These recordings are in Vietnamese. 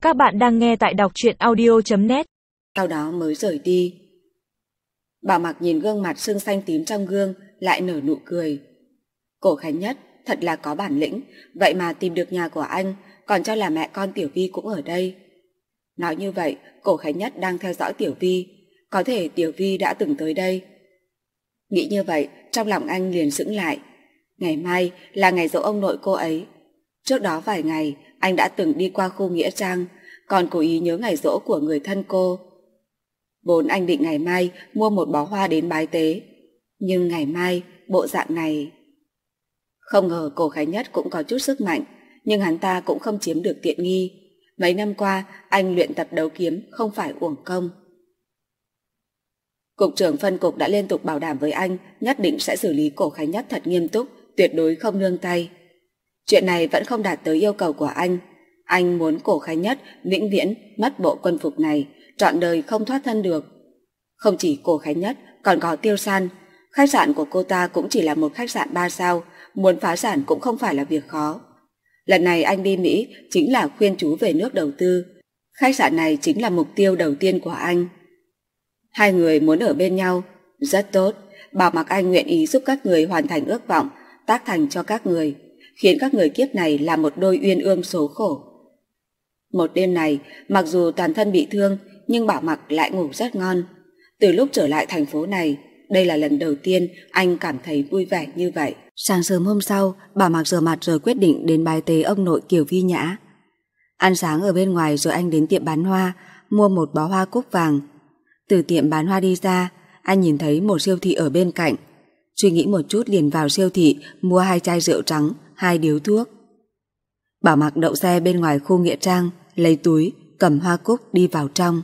Các bạn đang nghe tại đọc truyện audio.net. Sau đó mới rời đi. Bảo Mặc nhìn gương mặt sưng xanh tím trong gương, lại nở nụ cười. Cổ Khánh Nhất thật là có bản lĩnh, vậy mà tìm được nhà của anh, còn cho là mẹ con Tiểu Vi cũng ở đây. Nói như vậy, Cổ Khánh Nhất đang theo dõi Tiểu Vi, có thể Tiểu Vi đã từng tới đây. Nghĩ như vậy, trong lòng anh liền sững lại. Ngày mai là ngày giỗ ông nội cô ấy. Trước đó vài ngày, anh đã từng đi qua khu Nghĩa Trang, còn cố ý nhớ ngày giỗ của người thân cô. Vốn anh định ngày mai mua một bó hoa đến bái tế, nhưng ngày mai bộ dạng này... Không ngờ Cổ Khánh Nhất cũng có chút sức mạnh, nhưng hắn ta cũng không chiếm được tiện nghi. Mấy năm qua anh luyện tập đấu kiếm không phải uổng công. Cục trưởng phân cục đã liên tục bảo đảm với anh nhất định sẽ xử lý Cổ Khánh Nhất thật nghiêm túc, tuyệt đối không nương tay. Chuyện này vẫn không đạt tới yêu cầu của anh. Anh muốn Cổ Khánh Nhất vĩnh viễn mất bộ quân phục này, trọn đời không thoát thân được. Không chỉ Cổ Khánh Nhất, còn có Tiêu San. Khách sạn của cô ta cũng chỉ là một khách sạn 3 sao, muốn phá sản cũng không phải là việc khó. Lần này anh đi Mỹ chính là khuyên chú về nước đầu tư. Khách sạn này chính là mục tiêu đầu tiên của anh. Hai người muốn ở bên nhau, rất tốt. Bảo Mặc anh nguyện ý giúp các người hoàn thành ước vọng, tác thành cho các người, khiến các người kiếp này là một đôi uyên ương số khổ. Một đêm này, mặc dù toàn thân bị thương, nhưng Bảo Mặc lại ngủ rất ngon. Từ lúc trở lại thành phố này, đây là lần đầu tiên anh cảm thấy vui vẻ như vậy. Sáng sớm hôm sau, Bảo Mặc rửa mặt rồi quyết định đến bái tế ông nội Kiều Vi Nhã. Ăn sáng ở bên ngoài rồi anh đến tiệm bán hoa, mua một bó hoa cúc vàng. Từ tiệm bán hoa đi ra, anh nhìn thấy một siêu thị ở bên cạnh. Suy nghĩ một chút liền vào siêu thị mua 2 chai rượu trắng, 2 điếu thuốc. Bảo Mặc đậu xe bên ngoài khu Nghĩa Trang, lấy túi, cầm hoa cúc đi vào trong.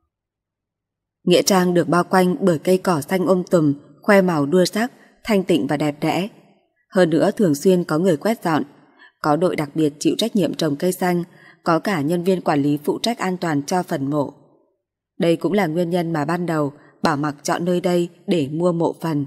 Nghĩa Trang được bao quanh bởi cây cỏ xanh tùm, khoe màu đua sắc, thanh tịnh và đẹp đẽ. Hơn nữa thường xuyên có người quét dọn, có đội đặc biệt chịu trách nhiệm trồng cây xanh, có cả nhân viên quản lý phụ trách an toàn cho phần mộ. Đây cũng là nguyên nhân mà ban đầu Bảo Mặc chọn nơi đây để mua mộ phần.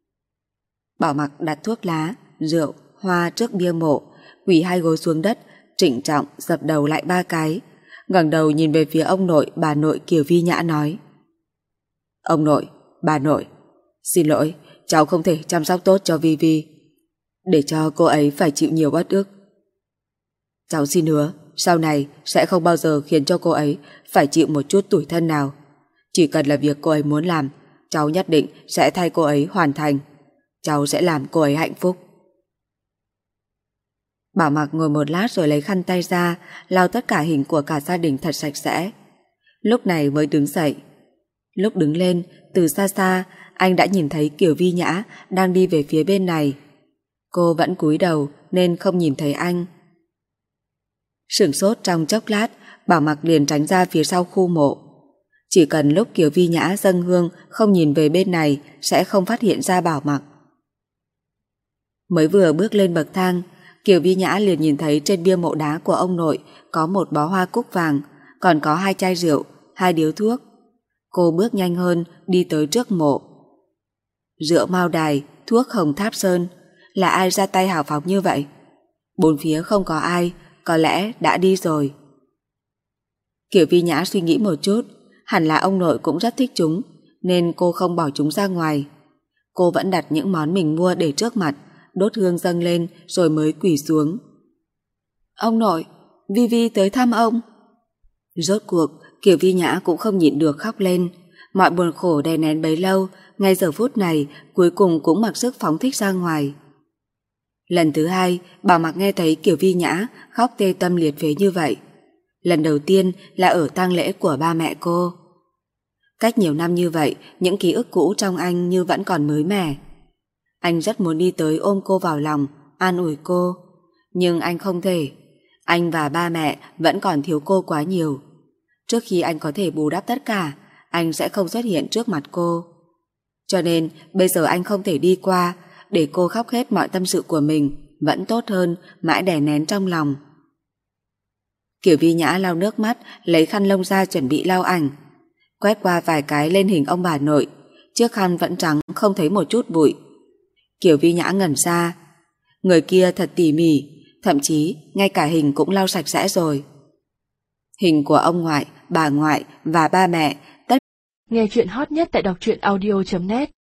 Bảo Mặc đặt thuốc lá, rượu, hoa trước bia mộ, quỳ 2 gối xuống đất, trịnh trọng dập đầu lại 3 cái, ngẩng đầu nhìn về phía ông nội, bà nội Kiều Vi Nhã nói: Ông nội, bà nội, xin lỗi, cháu không thể chăm sóc tốt cho Vi Vi, để cho cô ấy phải chịu nhiều uất ức. Cháu xin hứa, sau này sẽ không bao giờ khiến cho cô ấy phải chịu một chút tủi thân nào. Chỉ cần là việc cô ấy muốn làm, cháu nhất định sẽ thay cô ấy hoàn thành. Cháu sẽ làm cô ấy hạnh phúc. Bảo Mặc ngồi một lát rồi lấy khăn tay ra, lau tất cả hình của cả gia đình thật sạch sẽ. Lúc này mới đứng dậy. Lúc đứng lên, từ xa xa, anh đã nhìn thấy Kiều Vi Nhã đang đi về phía bên này. Cô vẫn cúi đầu nên không nhìn thấy anh. Sửng sốt trong chốc lát, Bảo Mặc liền tránh ra phía sau khu mộ. Chỉ cần lúc Kiều Vi Nhã dâng hương không nhìn về bên này sẽ không phát hiện ra Bảo Mặc. Mới vừa bước lên bậc thang, Kiều Vi Nhã liền nhìn thấy trên bia mộ đá của ông nội có một bó hoa cúc vàng, còn có 2 chai rượu, 2 điếu thuốc. Cô bước nhanh hơn, đi tới trước mộ. Rượu Mao Đài, thuốc Hồng Tháp Sơn, là ai ra tay hào phóng như vậy? Bốn phía không có ai, có lẽ đã đi rồi. Kiều Vi Nhã suy nghĩ một chút, hẳn là ông nội cũng rất thích chúng, nên cô không bỏ chúng ra ngoài. Cô vẫn đặt những món mình mua để trước mặt, đốt hương dâng lên rồi mới quỳ xuống. Ông nội, Vi Vi tới thăm ông. Rốt cuộc, Kiều Vi Nhã cũng không nhịn được khóc lên. Mọi buồn khổ đè nén bấy lâu, ngay giờ phút này cuối cùng cũng mặc sức phóng thích ra ngoài. Lần thứ 2, Bảo Mặc nghe thấy Kiều Vi Nhã khóc tê tâm liệt phế như vậy. Lần đầu tiên là ở tang lễ của ba mẹ cô. Cách nhiều năm như vậy, những ký ức cũ trong anh như vẫn còn mới mẻ. Anh rất muốn đi tới ôm cô vào lòng, an ủi cô. Nhưng anh không thể. Anh và ba mẹ vẫn còn thiếu cô quá nhiều. Trước khi anh có thể bù đắp tất cả, anh sẽ không xuất hiện trước mặt cô. Cho nên bây giờ anh không thể đi qua, để cô khóc hết mọi tâm sự của mình, vẫn tốt hơn mãi đè nén trong lòng. Kiều Vi Nhã lau nước mắt, lấy khăn lông ra chuẩn bị lau ảnh. Quét qua vài cái lên hình ông bà nội, chiếc khăn vẫn trắng không thấy một chút bụi. Kiều Vi Nhã ngẩn ra. Người kia thật tỉ mỉ, thậm chí ngay cả hình cũng lau sạch sẽ rồi. Hình của ông ngoại, bà ngoại và ba mẹ. Nghe chuyện hot nhất tại đọc truyện audio.net